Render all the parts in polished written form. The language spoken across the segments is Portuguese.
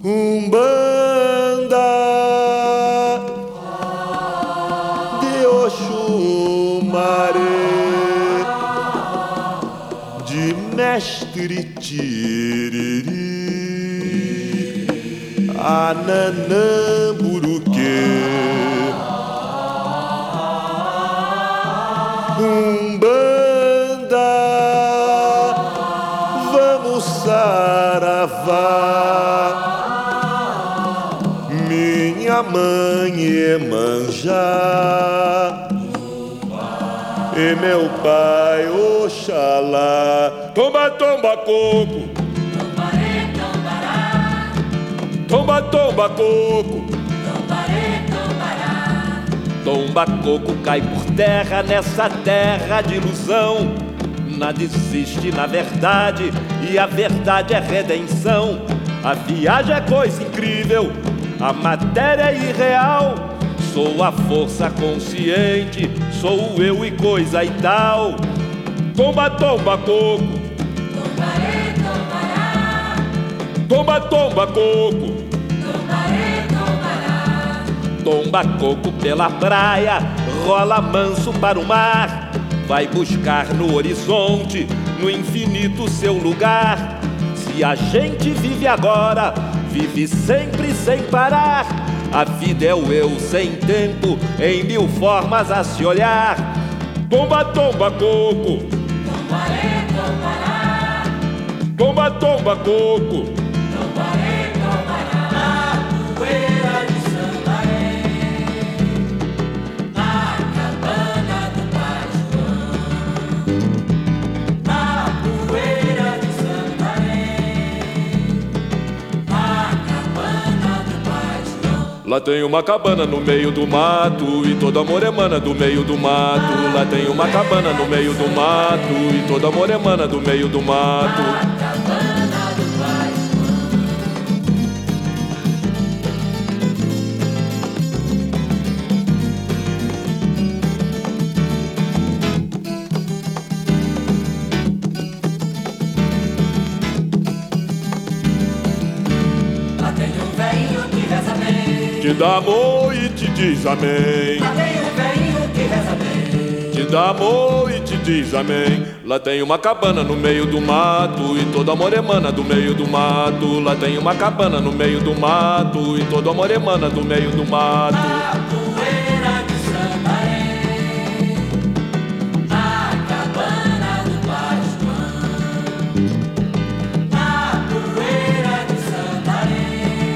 Umbanda de Oxumaré, de Mestre Tiriri, Ananamburuque. Umbanda, vamos saravá. Minha mãe Iemanjá e meu pai Oxalá. Tomba, tomba, coco. Tombaré, tombará. Tomba, tomba, coco. Tombaré, tombará. Tomba coco cai por terra nessa terra de ilusão. Nada existe na verdade e a verdade é redenção. A viagem é coisa incrível, a matéria é irreal. Sou a força consciente, sou eu e coisa e tal. Tomba, tomba, coco. Tombaré, tombará. Tomba, tomba, coco. Tombaré, tombará. Tomba coco pela praia, rola manso para o mar. Vai buscar no horizonte, no infinito seu lugar. Se a gente vive agora, vive sempre sem parar. A vida é o eu sem tempo, em mil formas a se olhar. Tomba, tomba, coco. Tombaré, tombará. Tomba, tomba, coco. Tombaré, tombará. Poeira de Sambaré, na cabana do Pai João. Na poeira de Sambaré, na cabana do Pai João. Lá tem uma cabana no meio do mato e toda amor emana do meio do mato. Lá tem uma cabana no meio do mato e toda amor emana do meio do mato. Cabana do Pai João. Lá tem um velhinho que reza bem. Te dá amor e te diz amém. Lá tem um velhinho que reza bem. Te dá amor e te diz amém. Lá tem uma cabana no meio do mato e todo amor emana do meio do mato. Lá tem uma cabana no meio do mato e todo amor emana do meio do mato. Na poeira de Sambaré, na cabana do Pai João. Na poeira de Sambaré,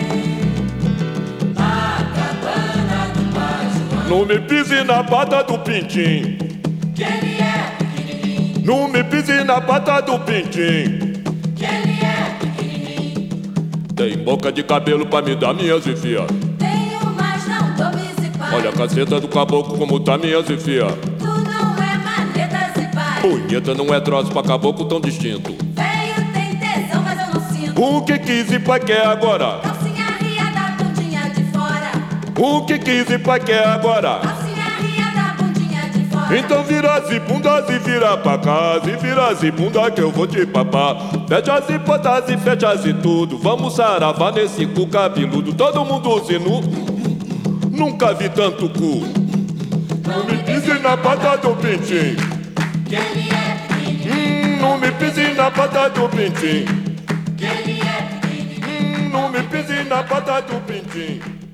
na cabana do Pai João. Não me pise na pata do pintim. Que ele é pequenininho, Não me pise na pata do pintim. que ele é pequenininho. Tem boca de cabelo pra me dar minhas enfia. Tenho, mas não tô me se pai. Olha a caceta do caboclo como tá minhas enfia. Tu não é maneta se pai. Punheta não é troço pra caboclo tão distinto. Veio tem tesão, mas eu não sinto. O que quis e pai quer agora? Calcinha ria da bundinha de fora. O que quis e pai quer agora? Calcinha ria da bundinha de fora. Então vira as bundas e vira pra casa. E vira as bunda que eu vou te papar. Fecha as botas e fecha as tudo. Vamos saravar nesse cu cabeludo. Todo mundo sinu. Nunca vi tanto cu. Não me pise na pata do pintim. Que ele é pequenininho, Não me pise na pata do pintim. que ele é pequenininho. Não me pise na pata do pintim.